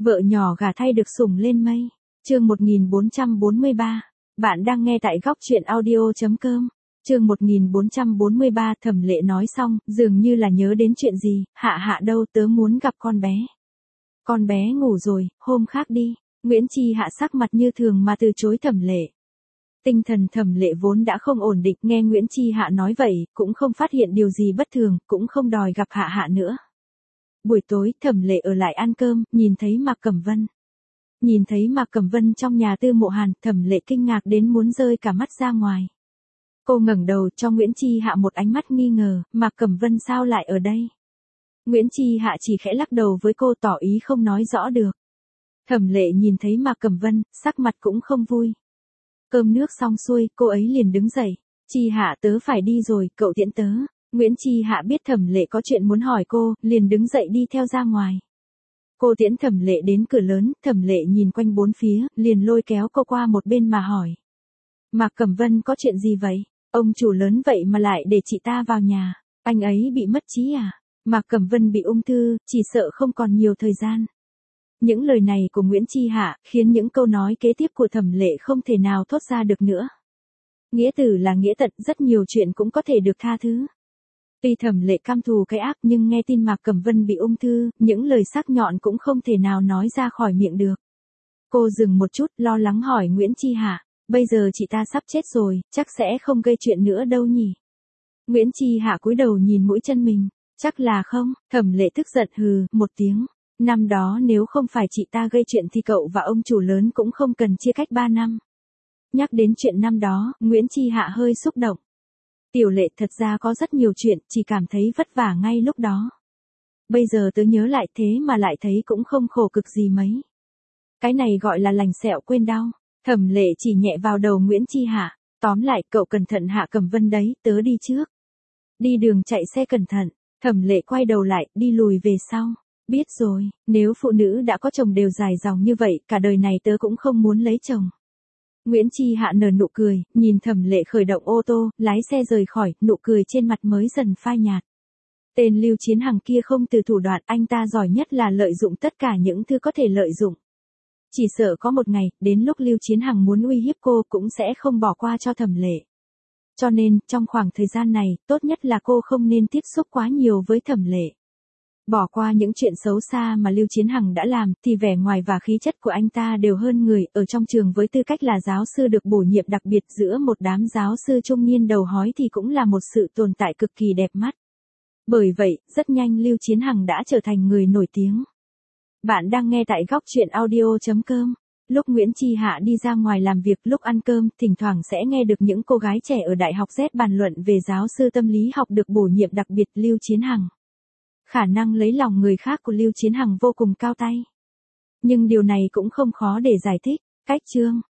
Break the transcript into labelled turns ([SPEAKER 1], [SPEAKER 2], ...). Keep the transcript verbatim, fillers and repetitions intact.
[SPEAKER 1] Vợ nhỏ gả thay được sủng lên mây. Chương một nghìn bốn trăm bốn mươi ba. Bạn đang nghe tại góc truyện audio chấm com. Chương một nghìn bốn trăm bốn mươi ba. Thẩm Lệ nói xong, dường như là nhớ đến chuyện gì, hạ hạ đâu, tớ muốn gặp con bé. Con bé ngủ rồi, hôm khác đi. Nguyễn Chi Hạ sắc mặt như thường mà từ chối Thẩm Lệ. Tinh thần Thẩm Lệ vốn đã không ổn định, nghe Nguyễn Chi Hạ nói vậy, cũng không phát hiện điều gì bất thường, cũng không đòi gặp hạ hạ nữa. Buổi tối, Thẩm Lệ ở lại ăn cơm, nhìn thấy Mạc Cẩm Vân. Nhìn thấy Mạc Cẩm Vân trong nhà Tư Mộ Hàn, Thẩm Lệ kinh ngạc đến muốn rơi cả mắt ra ngoài. Cô ngẩng đầu cho Nguyễn Chi Hạ một ánh mắt nghi ngờ, Mạc Cẩm Vân sao lại ở đây? Nguyễn Chi Hạ chỉ khẽ lắc đầu với cô, tỏ ý không nói rõ được. Thẩm Lệ nhìn thấy Mạc Cẩm Vân, sắc mặt cũng không vui. Cơm nước xong xuôi, cô ấy liền đứng dậy. Chi Hạ, tớ phải đi rồi, cậu tiễn tớ. Nguyễn Chi Hạ biết Thẩm Lệ có chuyện muốn hỏi cô, liền đứng dậy đi theo ra ngoài. Cô tiễn Thẩm Lệ đến cửa lớn, Thẩm Lệ nhìn quanh bốn phía, liền lôi kéo cô qua một bên mà hỏi. Mạc Cẩm Vân, có chuyện gì vậy? Ông chủ lớn vậy mà lại để chị ta vào nhà. Anh ấy bị mất trí à? Mạc Cẩm Vân bị ung thư, chỉ sợ không còn nhiều thời gian. Những lời này của Nguyễn Chi Hạ khiến những câu nói kế tiếp của Thẩm Lệ không thể nào thốt ra được nữa. Nghĩa tử là nghĩa tận, rất nhiều chuyện cũng có thể được tha thứ. Tuy Thẩm Lệ cam thù cái ác nhưng nghe tin Mạc Cẩm Vân bị ung thư, những lời sắc nhọn cũng không thể nào nói ra khỏi miệng được. Cô dừng một chút, lo lắng hỏi Nguyễn Chi Hạ, bây giờ chị ta sắp chết rồi, chắc sẽ không gây chuyện nữa đâu nhỉ? Nguyễn Chi Hạ cúi đầu nhìn mũi chân mình, chắc là không. Thẩm Lệ tức giận hừ một tiếng. Năm đó nếu không phải chị ta gây chuyện thì cậu và ông chủ lớn cũng không cần chia cách ba năm. Nhắc đến chuyện năm đó, Nguyễn Chi Hạ hơi xúc động. Tiểu Lệ, thật ra có rất nhiều chuyện, chỉ cảm thấy vất vả ngay lúc đó. Bây giờ tớ nhớ lại thế mà lại thấy cũng không khổ cực gì mấy. Cái này gọi là lành sẹo quên đau. Thẩm Lệ chỉ nhẹ vào đầu Nguyễn Chi Hạ. Tóm lại, cậu cẩn thận Hạ Cẩm Vân đấy, tớ đi trước. Đi đường chạy xe cẩn thận. Thẩm Lệ quay đầu lại, đi lùi về sau. Biết rồi, nếu phụ nữ đã có chồng đều dài dòng như vậy, cả đời này tớ cũng không muốn lấy chồng. Nguyễn Chi Hạ nở nụ cười, nhìn Thẩm Lệ khởi động ô tô, lái xe rời khỏi, nụ cười trên mặt mới dần phai nhạt. Tên Lưu Chiến Hằng kia không từ thủ đoạn, anh ta giỏi nhất là lợi dụng tất cả những thứ có thể lợi dụng. Chỉ sợ có một ngày, đến lúc Lưu Chiến Hằng muốn uy hiếp cô cũng sẽ không bỏ qua cho Thẩm Lệ. Cho nên, trong khoảng thời gian này, tốt nhất là cô không nên tiếp xúc quá nhiều với Thẩm Lệ. Bỏ qua những chuyện xấu xa mà Lưu Chiến Hằng đã làm, thì vẻ ngoài và khí chất của anh ta đều hơn người, ở trong trường với tư cách là giáo sư được bổ nhiệm đặc biệt giữa một đám giáo sư trung niên đầu hói thì cũng là một sự tồn tại cực kỳ đẹp mắt. Bởi vậy, rất nhanh Lưu Chiến Hằng đã trở thành người nổi tiếng. Bạn đang nghe tại góc truyện audio chấm com. Lúc Nguyễn Chi Hạ đi ra ngoài làm việc, lúc ăn cơm, thỉnh thoảng sẽ nghe được những cô gái trẻ ở Đại học Z bàn luận về giáo sư tâm lý học được bổ nhiệm đặc biệt Lưu Chiến Hằng. Khả năng lấy lòng người khác của Lưu Chiến Hằng vô cùng cao tay. Nhưng điều này cũng không khó để giải thích. Cách chương.